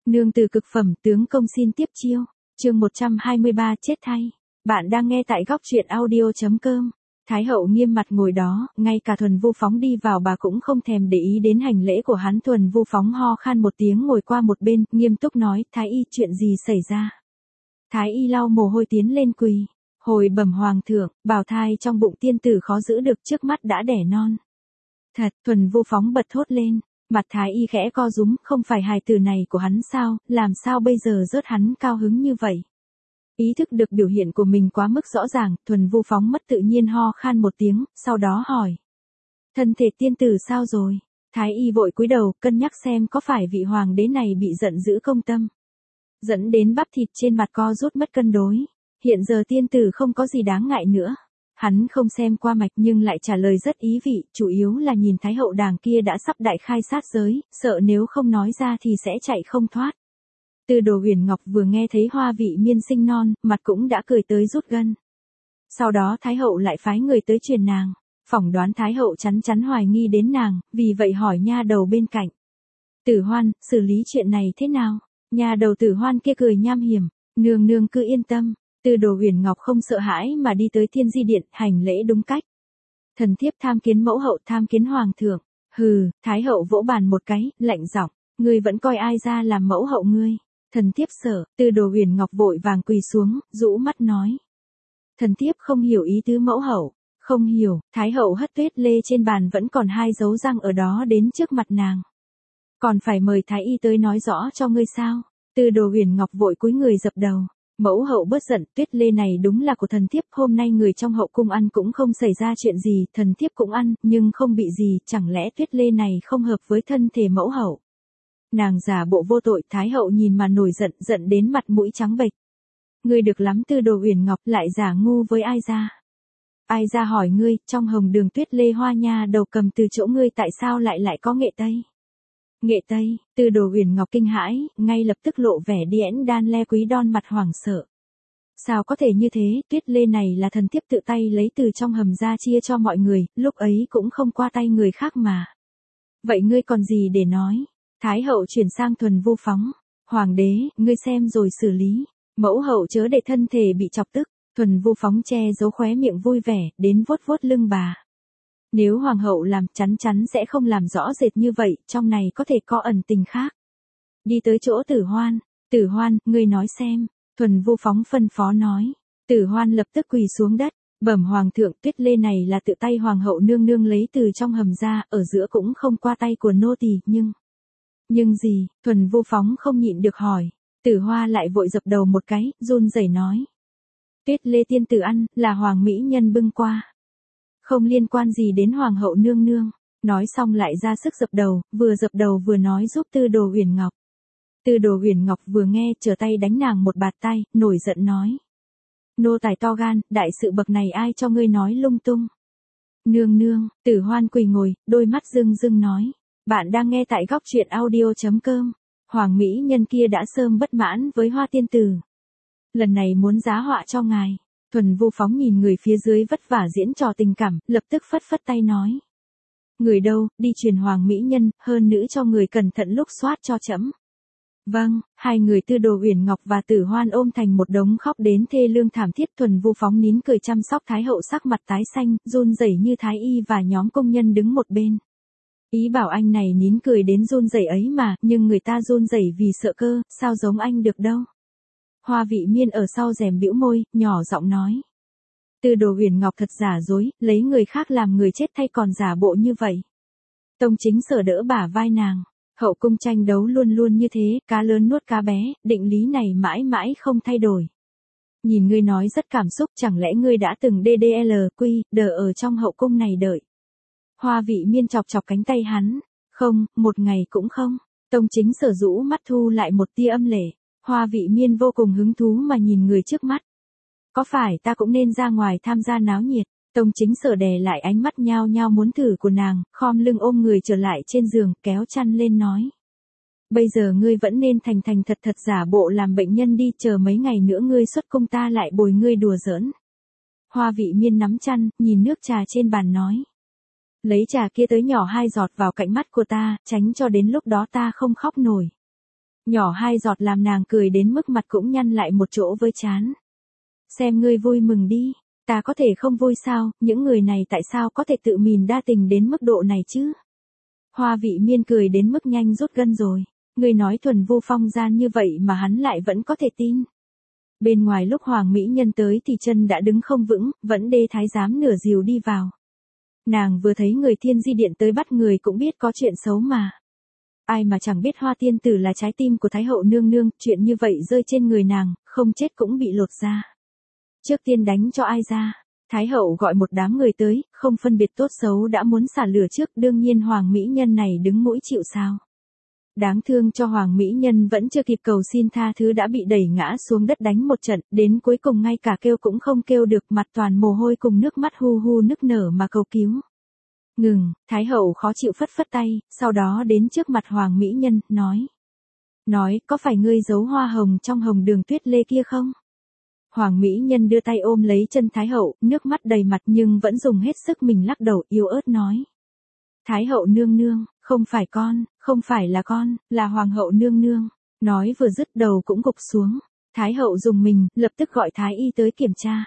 Nương từ cực phẩm tướng công xin tiếp chiêu. Chương 123 chết thay. Bạn đang nghe tại góc truyện audio.com. Thái hậu nghiêm mặt ngồi đó, ngay cả Thuần Vu Phóng đi vào bà cũng không thèm để ý đến hành lễ của hắn. Thuần Vu Phóng ho khan một tiếng ngồi qua một bên, nghiêm túc nói, Thái y chuyện gì xảy ra? Thái y lau mồ hôi tiến lên quỳ. Hồi bẩm hoàng thượng, bào thai trong bụng tiên tử khó giữ được, trước mắt đã đẻ non. Thật, Thuần Vu Phóng bật thốt lên. Mặt Thái y khẽ co rúm, không phải hài tử này của hắn sao, làm sao bây giờ rớt hắn cao hứng như vậy? Ý thức được biểu hiện của mình quá mức rõ ràng, Thuần Vu Phóng mất tự nhiên ho khan một tiếng, sau đó hỏi. Thân thể tiên tử sao rồi? Thái y vội cúi đầu, cân nhắc xem có phải vị hoàng đế này bị giận dữ công tâm. Dẫn đến bắp thịt trên mặt co rút mất cân đối. Hiện giờ tiên tử không có gì đáng ngại nữa. Hắn không xem qua mạch nhưng lại trả lời rất ý vị, chủ yếu là nhìn Thái hậu đàng kia đã sắp đại khai sát giới, sợ nếu không nói ra thì sẽ chạy không thoát. Tư Đồ Huyền Ngọc vừa nghe thấy Hoa Vị Miên sinh non, mặt cũng đã cười tới rút gân. Sau đó Thái hậu lại phái người tới truyền nàng, phỏng đoán Thái hậu chắn chắn hoài nghi đến nàng, vì vậy hỏi nha đầu bên cạnh. Tử Hoan, xử lý chuyện này thế nào? Nha đầu Tử Hoan kia cười nham hiểm, nương nương cứ yên tâm. Tư Đồ Huyền Ngọc không sợ hãi mà đi tới Thiên Di Điện, hành lễ đúng cách. Thần thiếp tham kiến mẫu hậu, tham kiến hoàng thượng. Hừ, Thái hậu vỗ bàn một cái, lạnh giọng, ngươi vẫn coi ai ra làm mẫu hậu ngươi? Thần thiếp sợ. Tư Đồ Huyền Ngọc vội vàng quỳ xuống, rũ mắt nói. Thần thiếp không hiểu ý tứ mẫu hậu. Không hiểu. Thái hậu hất tuyết lê trên bàn vẫn còn 2 dấu răng ở đó đến trước mặt nàng. Còn phải mời Thái y tới nói rõ cho ngươi sao? Tư Đồ Huyền Ngọc vội cúi người dập đầu. Mẫu hậu bớt giận, tuyết lê này đúng là của thần thiếp, hôm nay người trong hậu cung ăn cũng không xảy ra chuyện gì, thần thiếp cũng ăn, nhưng không bị gì, chẳng lẽ tuyết lê này không hợp với thân thể mẫu hậu? Nàng giả bộ vô tội, Thái hậu nhìn mà nổi giận, giận đến mặt mũi trắng bệch. Ngươi được lắm Tư Đồ Huyền Ngọc, lại giả ngu với ai ra? Ai ra hỏi ngươi, trong hồng đường tuyết lê hoa nha đầu cầm từ chỗ ngươi tại sao lại có nghệ tây? Nghệ tây? Tư Đồ Huyền Ngọc kinh hãi, ngay lập tức lộ vẻ điễn đan le quý đon mặt hoảng sợ. Sao có thể như thế, tuyết lê này là thần thiếp tự tay lấy từ trong hầm ra chia cho mọi người, lúc ấy cũng không qua tay người khác mà. Vậy ngươi còn gì để nói? Thái hậu chuyển sang Thuần Vu Phóng. Hoàng đế, ngươi xem rồi xử lý. Mẫu hậu chớ để thân thể bị chọc tức. Thuần Vu Phóng che giấu khóe miệng vui vẻ, đến vuốt vuốt lưng bà. Nếu hoàng hậu làm, chắn chắn sẽ không làm rõ rệt như vậy, trong này có thể có ẩn tình khác. Đi tới chỗ Tử Hoan. Tử Hoan, ngươi nói xem. Thuần Vu Phóng phân phó nói. Tử Hoan lập tức quỳ xuống đất. Bẩm hoàng thượng, tuyết lê này là tự tay hoàng hậu nương nương lấy từ trong hầm ra, ở giữa cũng không qua tay của nô tỳ, nhưng gì? Thuần Vu Phóng không nhịn được hỏi. Tử Hoa lại vội dập đầu một cái, run rẩy nói. Tuyết lê tiên tử ăn, là hoàng mỹ nhân bưng qua. Không liên quan gì đến hoàng hậu nương nương. Nói xong lại ra sức dập đầu vừa nói giúp Tư Đồ Huyền Ngọc. Tư Đồ Huyền Ngọc vừa nghe, trở tay đánh nàng một bạt tay, nổi giận nói. Nô tài to gan, đại sự bậc này ai cho ngươi nói lung tung. Nương nương, Tử Hoan quỳ ngồi, đôi mắt rưng rưng nói. Bạn đang nghe tại góc truyện audio.com. Hoàng mỹ nhân kia đã sớm bất mãn với Hoa tiên tử. Lần này muốn giá họa cho ngài. Thuần Vu Phóng nhìn người phía dưới vất vả diễn trò tình cảm, lập tức phất phất tay nói. Người đâu, đi truyền hoàng mỹ nhân, hơn nữ cho người cẩn thận lúc soát cho trẫm. Vâng, hai người Tư Đồ Huyền Ngọc và Tử Hoan ôm thành một đống khóc đến thê lương thảm thiết. Thuần Vu Phóng nín cười chăm sóc Thái hậu sắc mặt tái xanh, run rẩy như Thái y và nhóm công nhân đứng một bên. Ý bảo anh này nín cười đến run rẩy ấy mà, nhưng người ta run rẩy vì sợ cơ, sao giống anh được đâu. Hoa Vị Miên ở sau rèm bĩu môi, nhỏ giọng nói. Tư Đồ Huyền Ngọc thật giả dối, lấy người khác làm người chết thay còn giả bộ như vậy. Tông Chính Sở đỡ bả vai nàng. Hậu cung tranh đấu luôn luôn như thế, cá lớn nuốt cá bé, định lý này mãi mãi không thay đổi. Nhìn ngươi nói rất cảm xúc, chẳng lẽ ngươi đã từng DDLQ ở trong hậu cung này đợi. Hoa Vị Miên chọc chọc cánh tay hắn. Không, một ngày cũng không. Tông Chính Sở rũ mắt thu lại một tia âm lệ. Hoa Vị Miên vô cùng hứng thú mà nhìn người trước mắt. Có phải ta cũng nên ra ngoài tham gia náo nhiệt? Tông Chính Sở đè lại ánh mắt nhao nhao muốn thử của nàng, khom lưng ôm người trở lại trên giường, kéo chăn lên nói. Bây giờ ngươi vẫn nên thành thật giả bộ làm bệnh nhân đi, chờ mấy ngày nữa ngươi xuất cung ta lại bồi ngươi đùa giỡn. Hoa Vị Miên nắm chăn, nhìn nước trà trên bàn nói. Lấy trà kia tới nhỏ 2 giọt vào cạnh mắt của ta, tránh cho đến lúc đó ta không khóc nổi. Nhỏ 2 giọt làm nàng cười đến mức mặt cũng nhăn lại một chỗ với trán. Xem ngươi vui mừng đi, ta có thể không vui sao, những người này tại sao có thể tự mình đa tình đến mức độ này chứ? Hoa Vị Miên cười đến mức nhanh rút gân rồi, ngươi nói Thuần Vu Phong gian như vậy mà hắn lại vẫn có thể tin. Bên ngoài lúc Hoàng Mỹ Nhân tới thì chân đã đứng không vững, vẫn đê thái giám nửa dìu đi vào. Nàng vừa thấy người Thiên Di Điện tới bắt người cũng biết có chuyện xấu mà. Ai mà chẳng biết Hoa Tiên Tử là trái tim của Thái hậu nương nương, chuyện như vậy rơi trên người nàng, không chết cũng bị lột da. Trước tiên đánh cho ai ra? Thái hậu gọi một đám người tới, không phân biệt tốt xấu đã muốn xả lửa trước, đương nhiên Hoàng Mỹ Nhân này đứng mũi chịu sào. Đáng thương cho Hoàng Mỹ Nhân vẫn chưa kịp cầu xin tha thứ đã bị đẩy ngã xuống đất đánh một trận, đến cuối cùng ngay cả kêu cũng không kêu được, mặt toàn mồ hôi cùng nước mắt hu hu nức nở mà cầu cứu. Ngừng, Thái hậu khó chịu phất phất tay, sau đó đến trước mặt Hoàng Mỹ Nhân, nói, có phải ngươi giấu hoa hồng trong hồng đường tuyết lê kia không? Hoàng Mỹ Nhân đưa tay ôm lấy chân Thái hậu, nước mắt đầy mặt nhưng vẫn dùng hết sức mình lắc đầu yếu ớt nói. Thái hậu nương nương, không phải con, không phải là con, là Hoàng hậu nương nương. Nói vừa dứt đầu cũng gục xuống. Thái hậu dùng mình, lập tức gọi Thái y tới kiểm tra.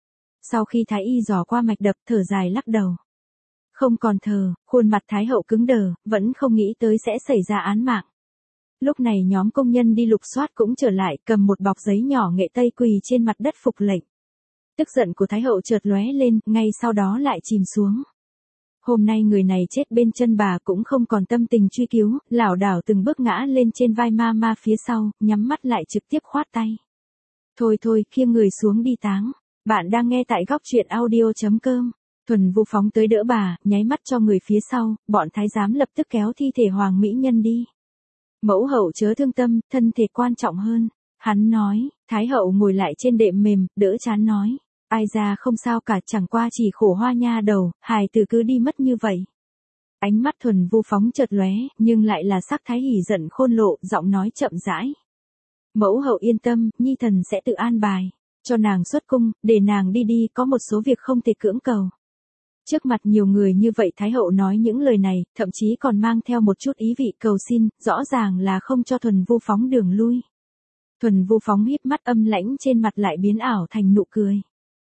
Sau khi Thái y dò qua mạch đập thở dài lắc đầu. Không còn thở, khuôn mặt Thái hậu cứng đờ, vẫn không nghĩ tới sẽ xảy ra án mạng. Lúc này nhóm công nhân đi lục soát cũng trở lại, cầm một bọc giấy nhỏ nghệ tây quỳ trên mặt đất phục lệnh. Tức giận của Thái hậu chợt lóe lên, ngay sau đó lại chìm xuống. Hôm nay người này chết bên chân bà cũng không còn tâm tình truy cứu, lảo đảo từng bước ngã lên trên vai ma phía sau, nhắm mắt lại trực tiếp khoát tay. Thôi, khiêng người xuống đi táng. Bạn đang nghe tại góc truyện audio.com. Thuần Vu phóng tới đỡ bà, nháy mắt cho người phía sau, bọn thái giám lập tức kéo thi thể Hoàng Mỹ Nhân đi. Mẫu hậu chớ thương tâm, thân thể quan trọng hơn. Hắn nói, Thái hậu ngồi lại trên đệm mềm, đỡ chán nói. Ai ra không sao cả, chẳng qua chỉ khổ Hoa nha đầu, hài tử cứ đi mất như vậy. Ánh mắt Thuần Vu phóng chợt lóe, nhưng lại là sắc thái hỉ giận khôn lộ, giọng nói chậm rãi. Mẫu hậu yên tâm, nhi thần sẽ tự an bài, cho nàng xuất cung, để nàng đi, có một số việc không thể cưỡng cầu. Trước mặt nhiều người như vậy Thái hậu nói những lời này, thậm chí còn mang theo một chút ý vị cầu xin, rõ ràng là không cho Thuần Vu phóng đường lui. Thuần Vu phóng híp mắt âm lãnh trên mặt lại biến ảo thành nụ cười.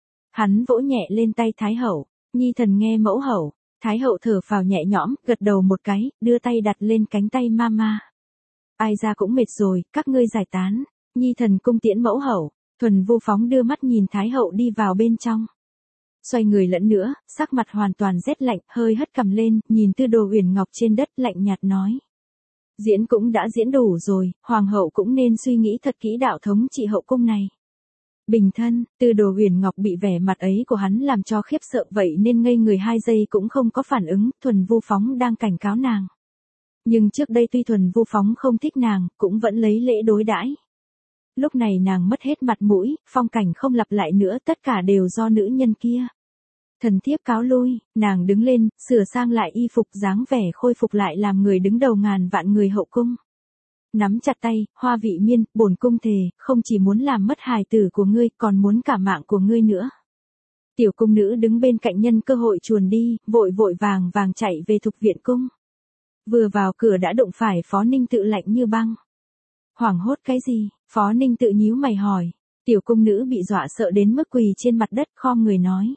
Hắn vỗ nhẹ lên tay Thái hậu, nhi thần nghe mẫu hậu. Thái hậu thở phào nhẹ nhõm, gật đầu một cái, đưa tay đặt lên cánh tay mama. Ai ra cũng mệt rồi, các ngươi giải tán, nhi thần cung tiễn mẫu hậu. Thuần Vu phóng đưa mắt nhìn Thái hậu đi vào bên trong. Xoay người lẫn nữa, sắc mặt hoàn toàn rét lạnh, hơi hất cằm lên, nhìn Tư Đồ Uyển Ngọc trên đất lạnh nhạt nói. Diễn cũng đã diễn đủ rồi, hoàng hậu cũng nên suy nghĩ thật kỹ đạo thống trị hậu cung này. Bình thân, Tư Đồ Uyển Ngọc bị vẻ mặt ấy của hắn làm cho khiếp sợ vậy nên ngây người 2 giây cũng không có phản ứng, Thuần Vu phóng đang cảnh cáo nàng. Nhưng trước đây tuy Thuần Vu phóng không thích nàng, cũng vẫn lấy lễ đối đãi. Lúc này nàng mất hết mặt mũi, phong cảnh không lặp lại nữa, tất cả đều do nữ nhân kia. Thần thiếp cáo lui, nàng đứng lên, sửa sang lại y phục dáng vẻ khôi phục lại làm người đứng đầu ngàn vạn người hậu cung. Nắm chặt tay, Hoa Vị Miên, bổn cung thề, không chỉ muốn làm mất hài tử của ngươi, còn muốn cả mạng của ngươi nữa. Tiểu cung nữ đứng bên cạnh nhân cơ hội chuồn đi, vội vàng chạy về Thục Viện cung. Vừa vào cửa đã đụng phải Phó Ninh Tự lạnh như băng. Hoảng hốt cái gì? Phó Ninh Tự nhíu mày hỏi. Tiểu cung nữ bị dọa sợ đến mức quỳ trên mặt đất khom người nói.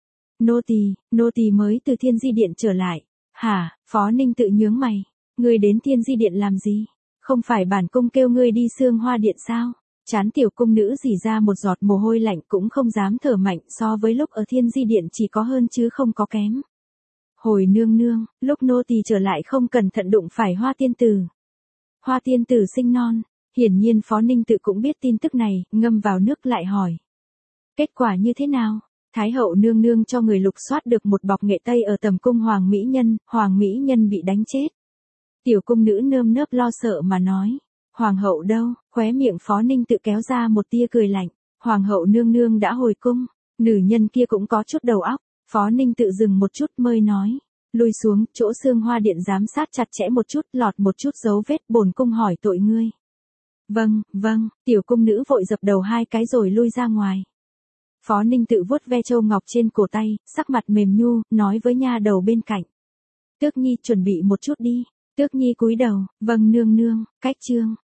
Nô tỳ mới từ Thiên Di Điện trở lại. Hả? Phó Ninh Tự nhướng mày. Ngươi đến Thiên Di Điện làm gì? Không phải bản cung kêu ngươi đi Sương Hoa Điện sao? Trán tiểu cung nữ rỉ ra một giọt mồ hôi lạnh cũng không dám thở mạnh, so với lúc ở Thiên Di Điện chỉ có hơn chứ không có kém. Hồi nương nương, lúc nô tỳ trở lại không cẩn thận đụng phải Hoa tiên tử. Hoa tiên tử sinh non. Hiển nhiên Phó Ninh Tự cũng biết tin tức này, ngâm vào nước lại hỏi. Kết quả như thế nào? Thái hậu nương nương cho người lục soát được một bọc nghệ tây ở tầm cung Hoàng Mỹ Nhân bị đánh chết. Tiểu cung nữ nơm nớp lo sợ mà nói. Hoàng hậu đâu? Khóe miệng Phó Ninh Tự kéo ra một tia cười lạnh. Hoàng hậu nương nương đã hồi cung. Nữ nhân kia cũng có chút đầu óc. Phó Ninh Tự dừng một chút mới nói. Lui xuống, chỗ Sương Hoa Điện giám sát chặt chẽ một chút, lọt một chút dấu vết, bổn cung hỏi tội ngươi. Vâng, tiểu cung nữ vội dập đầu 2 cái rồi lui ra ngoài. Phó Ninh Tự vuốt ve châu ngọc trên cổ tay, sắc mặt mềm nhu, nói với nha đầu bên cạnh. Tước Nhi chuẩn bị một chút đi. Tước Nhi cúi đầu, vâng nương nương, cách chương.